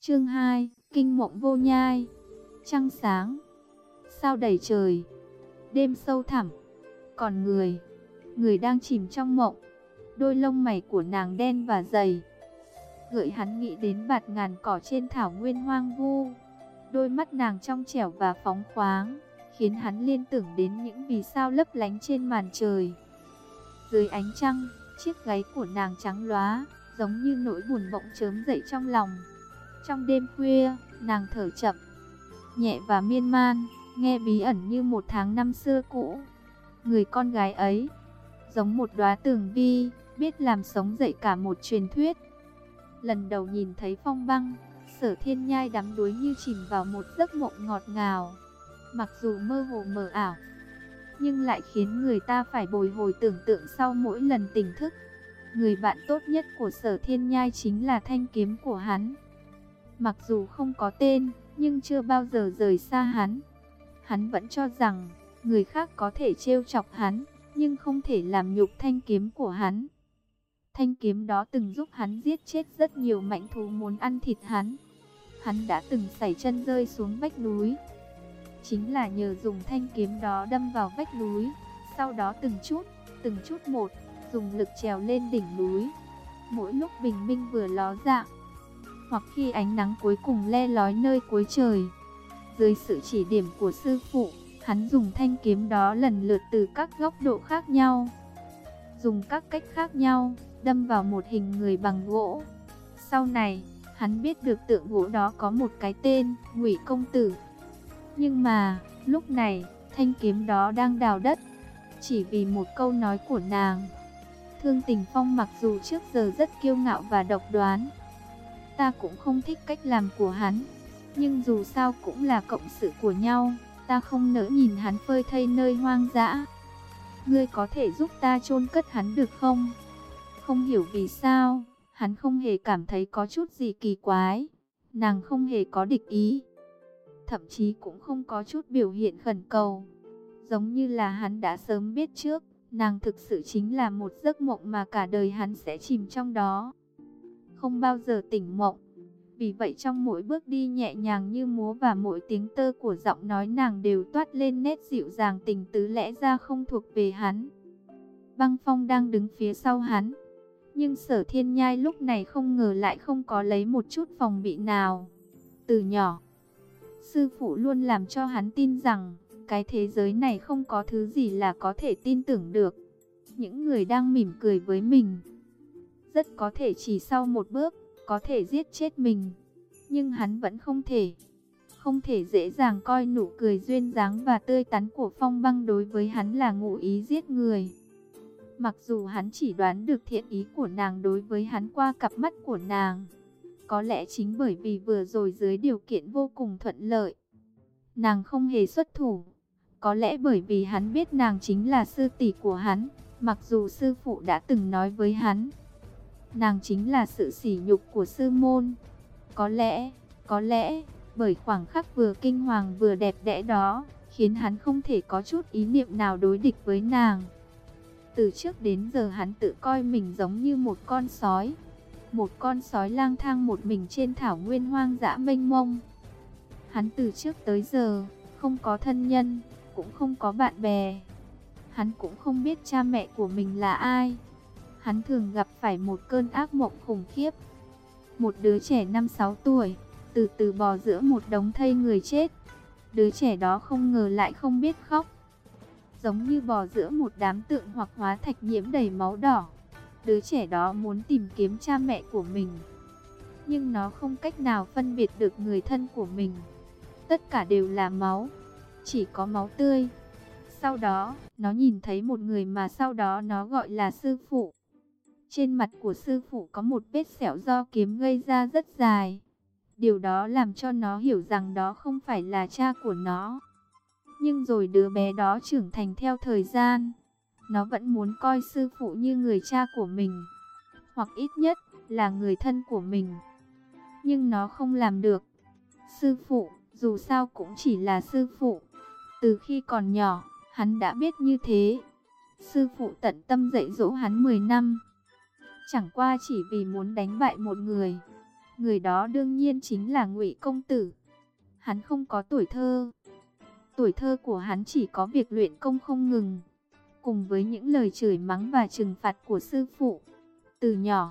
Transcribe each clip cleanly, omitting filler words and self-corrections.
Chương 2, Kinh mộng vô nhai. Trăng sáng, sao đầy trời, đêm sâu thẳm, còn người đang chìm trong mộng. Đôi lông mày của nàng đen và dày, gợi hắn nghĩ đến bạt ngàn cỏ trên thảo nguyên hoang vu. Đôi mắt nàng trong trẻo và phóng khoáng, khiến hắn liên tưởng đến những vì sao lấp lánh trên màn trời. Dưới ánh trăng, chiếc gáy của nàng trắng lóa, giống như nỗi buồn bỗng chớm dậy trong lòng. Trong đêm khuya, nàng thở chậm, nhẹ và miên man, nghe bí ẩn như một tháng năm xưa cũ. Người con gái ấy, giống một đóa tường vi, biết làm sống dậy cả một truyền thuyết. Lần đầu nhìn thấy Phong Băng, Sở Thiên Nhai đắm đuối như chìm vào một giấc mộng ngọt ngào. Mặc dù mơ hồ mờ ảo, nhưng lại khiến người ta phải bồi hồi tưởng tượng sau mỗi lần tỉnh thức. Người bạn tốt nhất của Sở Thiên Nhai chính là thanh kiếm của hắn. Mặc dù không có tên, nhưng chưa bao giờ rời xa hắn. Hắn vẫn cho rằng, người khác có thể trêu chọc hắn, nhưng không thể làm nhục thanh kiếm của hắn. Thanh kiếm đó từng giúp hắn giết chết rất nhiều mãnh thú muốn ăn thịt hắn. Hắn đã từng sảy chân rơi xuống vách núi. Chính là nhờ dùng thanh kiếm đó đâm vào vách núi, sau đó từng chút một, dùng lực trèo lên đỉnh núi. Mỗi lúc bình minh vừa ló dạng, hoặc khi ánh nắng cuối cùng le lói nơi cuối trời, dưới sự chỉ điểm của sư phụ, hắn dùng thanh kiếm đó lần lượt từ các góc độ khác nhau, dùng các cách khác nhau, đâm vào một hình người bằng gỗ. Sau này, hắn biết được tượng gỗ đó có một cái tên, Ngụy Công Tử. Nhưng mà, lúc này, thanh kiếm đó đang đào đất, chỉ vì một câu nói của nàng. Thương Tình Phong mặc dù trước giờ rất kiêu ngạo và độc đoán, ta cũng không thích cách làm của hắn, nhưng dù sao cũng là cộng sự của nhau, ta không nỡ nhìn hắn phơi thây nơi hoang dã. Ngươi có thể giúp ta chôn cất hắn được không? Không hiểu vì sao, hắn không hề cảm thấy có chút gì kỳ quái. Nàng không hề có địch ý, thậm chí cũng không có chút biểu hiện khẩn cầu. Giống như là hắn đã sớm biết trước, nàng thực sự chính là một giấc mộng mà cả đời hắn sẽ chìm trong đó, không bao giờ tỉnh mộng. Vì vậy trong mỗi bước đi nhẹ nhàng như múa và mỗi tiếng tơ của giọng nói nàng đều toát lên nét dịu dàng tình tứ lẽ ra không thuộc về hắn. Băng Phong đang đứng phía sau hắn, nhưng Sở Thiên Nhai lúc này không ngờ lại không có lấy một chút phòng bị nào. Từ nhỏ, sư phụ luôn làm cho hắn tin rằng, cái thế giới này không có thứ gì là có thể tin tưởng được. Những người đang mỉm cười với mình, rất có thể chỉ sau một bước, có thể giết chết mình. Nhưng hắn vẫn không thể dễ dàng coi nụ cười duyên dáng và tươi tắn của Phong Băng đối với hắn là ngụ ý giết người. Mặc dù hắn chỉ đoán được thiện ý của nàng đối với hắn qua cặp mắt của nàng. Có lẽ chính bởi vì vừa rồi dưới điều kiện vô cùng thuận lợi, nàng không hề xuất thủ. Có lẽ bởi vì hắn biết nàng chính là sư tỷ của hắn, mặc dù sư phụ đã từng nói với hắn, nàng chính là sự sỉ nhục của sư môn. Có lẽ, bởi khoảnh khắc vừa kinh hoàng vừa đẹp đẽ đó, khiến hắn không thể có chút ý niệm nào đối địch với nàng. Từ trước đến giờ hắn tự coi mình giống như một con sói lang thang một mình trên thảo nguyên hoang dã mênh mông. Hắn từ trước tới giờ, không có thân nhân, cũng không có bạn bè. Hắn cũng không biết cha mẹ của mình là ai. Hắn thường gặp phải một cơn ác mộng khủng khiếp. Một đứa trẻ 5-6 tuổi, từ từ bò giữa một đống thây người chết. Đứa trẻ đó không ngờ lại không biết khóc, giống như bò giữa một đám tượng hoặc hóa thạch nhiễm đầy máu đỏ. Đứa trẻ đó muốn tìm kiếm cha mẹ của mình, nhưng nó không cách nào phân biệt được người thân của mình. Tất cả đều là máu, chỉ có máu tươi. Sau đó, nó nhìn thấy một người mà sau đó nó gọi là sư phụ. Trên mặt của sư phụ có một vết sẹo do kiếm gây ra rất dài. Điều đó làm cho nó hiểu rằng đó không phải là cha của nó. Nhưng rồi đứa bé đó trưởng thành theo thời gian. Nó vẫn muốn coi sư phụ như người cha của mình, hoặc ít nhất là người thân của mình. Nhưng nó không làm được. Sư phụ, dù sao cũng chỉ là sư phụ. Từ khi còn nhỏ, hắn đã biết như thế. Sư phụ tận tâm dạy dỗ hắn 10 năm. Chẳng qua chỉ vì muốn đánh bại một người. Người đó đương nhiên chính là Ngụy công tử. Hắn không có tuổi thơ. Tuổi thơ của hắn chỉ có việc luyện công không ngừng, cùng với những lời chửi mắng và trừng phạt của sư phụ. Từ nhỏ,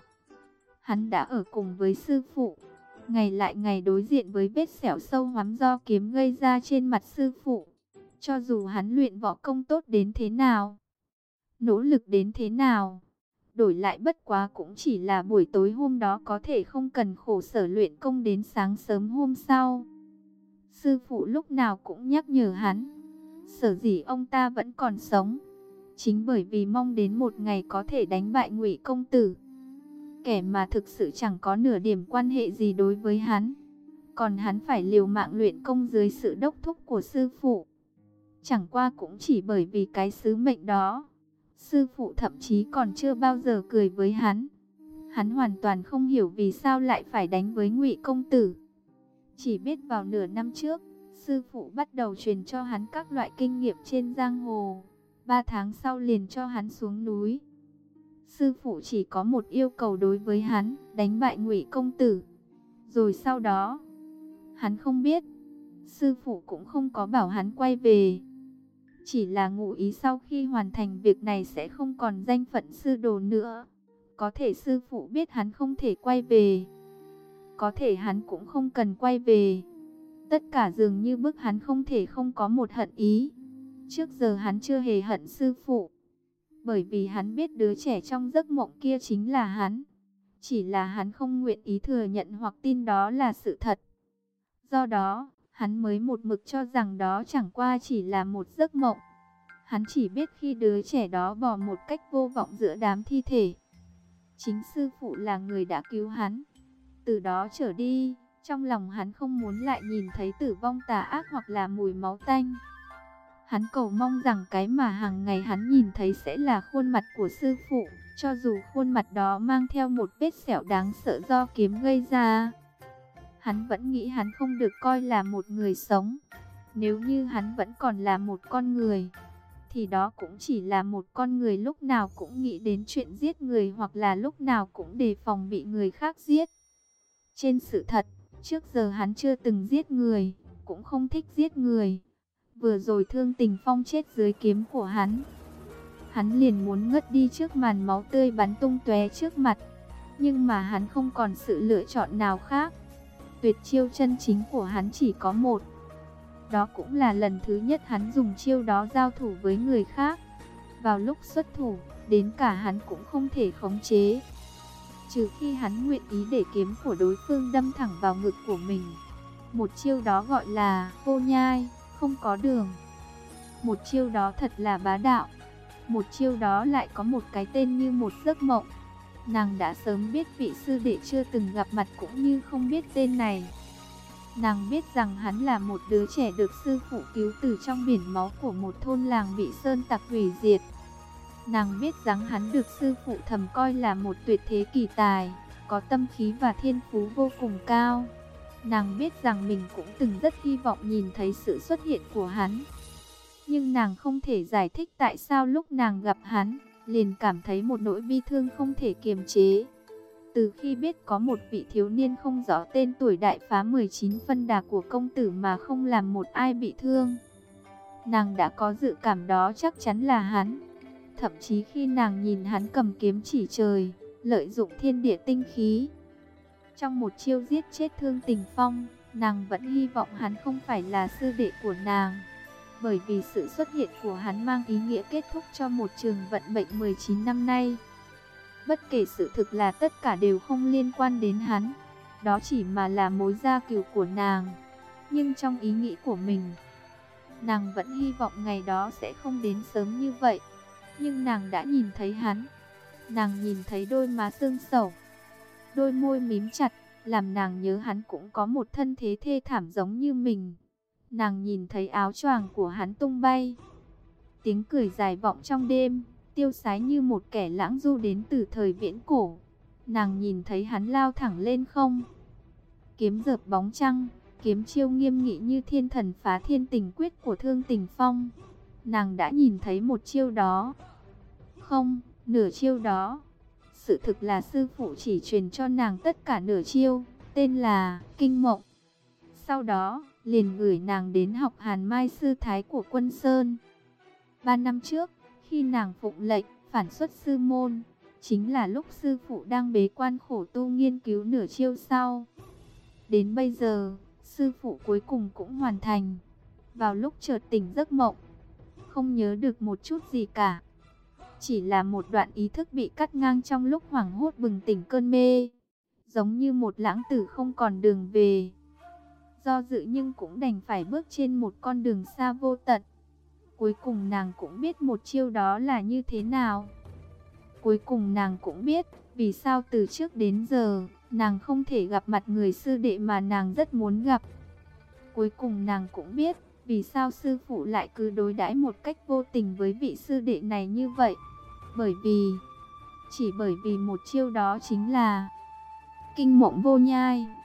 hắn đã ở cùng với sư phụ, ngày lại ngày đối diện với vết sẹo sâu hoắm do kiếm gây ra trên mặt sư phụ. Cho dù hắn luyện võ công tốt đến thế nào, nỗ lực đến thế nào, đổi lại bất quá cũng chỉ là buổi tối hôm đó có thể không cần khổ sở luyện công đến sáng sớm hôm sau. Sư phụ lúc nào cũng nhắc nhở hắn, sở dĩ ông ta vẫn còn sống, chính bởi vì mong đến một ngày có thể đánh bại Ngụy công tử, kẻ mà thực sự chẳng có nửa điểm quan hệ gì đối với hắn. Còn hắn phải liều mạng luyện công dưới sự đốc thúc của sư phụ. Chẳng qua cũng chỉ bởi vì cái sứ mệnh đó. Sư phụ thậm chí còn chưa bao giờ cười với hắn. Hắn hoàn toàn không hiểu vì sao lại phải đánh với Ngụy công tử. Chỉ biết vào nửa năm trước, sư phụ bắt đầu truyền cho hắn các loại kinh nghiệm trên giang hồ. 3 tháng sau liền cho hắn xuống núi. Sư phụ chỉ có một yêu cầu đối với hắn, đánh bại Ngụy công tử. Rồi sau đó, hắn không biết, sư phụ cũng không có bảo hắn quay về. Chỉ là ngụ ý sau khi hoàn thành việc này sẽ không còn danh phận sư đồ nữa. Có thể sư phụ biết hắn không thể quay về, có thể hắn cũng không cần quay về. Tất cả dường như bức hắn không thể không có một hận ý. Trước giờ hắn chưa hề hận sư phụ, bởi vì hắn biết đứa trẻ trong giấc mộng kia chính là hắn. Chỉ là hắn không nguyện ý thừa nhận hoặc tin đó là sự thật. Do đó, hắn mới một mực cho rằng đó chẳng qua chỉ là một giấc mộng. Hắn chỉ biết khi đứa trẻ đó bò một cách vô vọng giữa đám thi thể, chính sư phụ là người đã cứu hắn. Từ đó trở đi, trong lòng hắn không muốn lại nhìn thấy tử vong tà ác hoặc là mùi máu tanh. Hắn cầu mong rằng cái mà hàng ngày hắn nhìn thấy sẽ là khuôn mặt của sư phụ, cho dù khuôn mặt đó mang theo một vết sẹo đáng sợ do kiếm gây ra. Hắn vẫn nghĩ hắn không được coi là một người sống. Nếu như hắn vẫn còn là một con người, thì đó cũng chỉ là một con người lúc nào cũng nghĩ đến chuyện giết người, hoặc là lúc nào cũng đề phòng bị người khác giết. Trên sự thật, trước giờ hắn chưa từng giết người, cũng không thích giết người. Vừa rồi Thương Tình Phong chết dưới kiếm của hắn, hắn liền muốn ngất đi trước màn máu tươi bắn tung tóe trước mặt. Nhưng mà hắn không còn sự lựa chọn nào khác. Tuyệt chiêu chân chính của hắn chỉ có một. Đó cũng là lần thứ nhất hắn dùng chiêu đó giao thủ với người khác. Vào lúc xuất thủ, đến cả hắn cũng không thể khống chế, trừ khi hắn nguyện ý để kiếm của đối phương đâm thẳng vào ngực của mình. Một chiêu đó gọi là vô nhai, không có đường. Một chiêu đó thật là bá đạo. Một chiêu đó lại có một cái tên như một giấc mộng. Nàng đã sớm biết vị sư đệ chưa từng gặp mặt cũng như không biết tên này. Nàng biết rằng hắn là một đứa trẻ được sư phụ cứu từ trong biển máu của một thôn làng bị sơn tặc hủy diệt. Nàng biết rằng hắn được sư phụ thầm coi là một tuyệt thế kỳ tài, có tâm khí và thiên phú vô cùng cao. Nàng biết rằng mình cũng từng rất hy vọng nhìn thấy sự xuất hiện của hắn. Nhưng nàng không thể giải thích tại sao lúc nàng gặp hắn, liền cảm thấy một nỗi bi thương không thể kiềm chế. Từ khi biết có một vị thiếu niên không rõ tên tuổi đại phá 19 phân đà của công tử mà không làm một ai bị thương, nàng đã có dự cảm đó chắc chắn là hắn. Thậm chí khi nàng nhìn hắn cầm kiếm chỉ trời, lợi dụng thiên địa tinh khí, trong một chiêu giết chết Thương Tình Phong, nàng vẫn hy vọng hắn không phải là sư đệ của nàng. Bởi vì sự xuất hiện của hắn mang ý nghĩa kết thúc cho một trường vận mệnh 19 năm nay. Bất kể sự thực là tất cả đều không liên quan đến hắn, đó chỉ mà là mối gia cừu của nàng. Nhưng trong ý nghĩ của mình, nàng vẫn hy vọng ngày đó sẽ không đến sớm như vậy. Nhưng nàng đã nhìn thấy hắn. Nàng nhìn thấy đôi má xương sầu, đôi môi mím chặt, làm nàng nhớ hắn cũng có một thân thế thê thảm giống như mình. Nàng nhìn thấy áo choàng của hắn tung bay, tiếng cười dài vọng trong đêm, tiêu sái như một kẻ lãng du đến từ thời viễn cổ. Nàng nhìn thấy hắn lao thẳng lên không, kiếm dợp bóng trăng, kiếm chiêu nghiêm nghị như thiên thần phá thiên tình quyết của Thương Tình Phong. Nàng đã nhìn thấy một chiêu đó, không, nửa chiêu đó. Sự thực là sư phụ chỉ truyền cho nàng tất cả nửa chiêu. tên là Kinh Mộng. Sau đó, liền gửi nàng đến học Hàn Mai sư thái của Quân Sơn. 3 năm trước, khi nàng phụng lệnh phản xuất sư môn, chính là lúc sư phụ đang bế quan khổ tu nghiên cứu nửa chiêu sau. Đến bây giờ, sư phụ cuối cùng cũng hoàn thành. Vào lúc chợt tỉnh giấc mộng, không nhớ được một chút gì cả. Chỉ là một đoạn ý thức bị cắt ngang trong lúc hoảng hốt bừng tỉnh cơn mê. Giống như một lãng tử không còn đường về. Do dự nhưng cũng đành phải bước trên một con đường xa vô tận. Cuối cùng nàng cũng biết một chiêu đó là như thế nào. Cuối cùng nàng cũng biết vì sao từ trước đến giờ nàng không thể gặp mặt người sư đệ mà nàng rất muốn gặp. Cuối cùng nàng cũng biết vì sao sư phụ lại cứ đối đãi một cách vô tình với vị sư đệ này như vậy. Chỉ bởi vì một chiêu đó chính là Kinh Mộng Vô Nhai.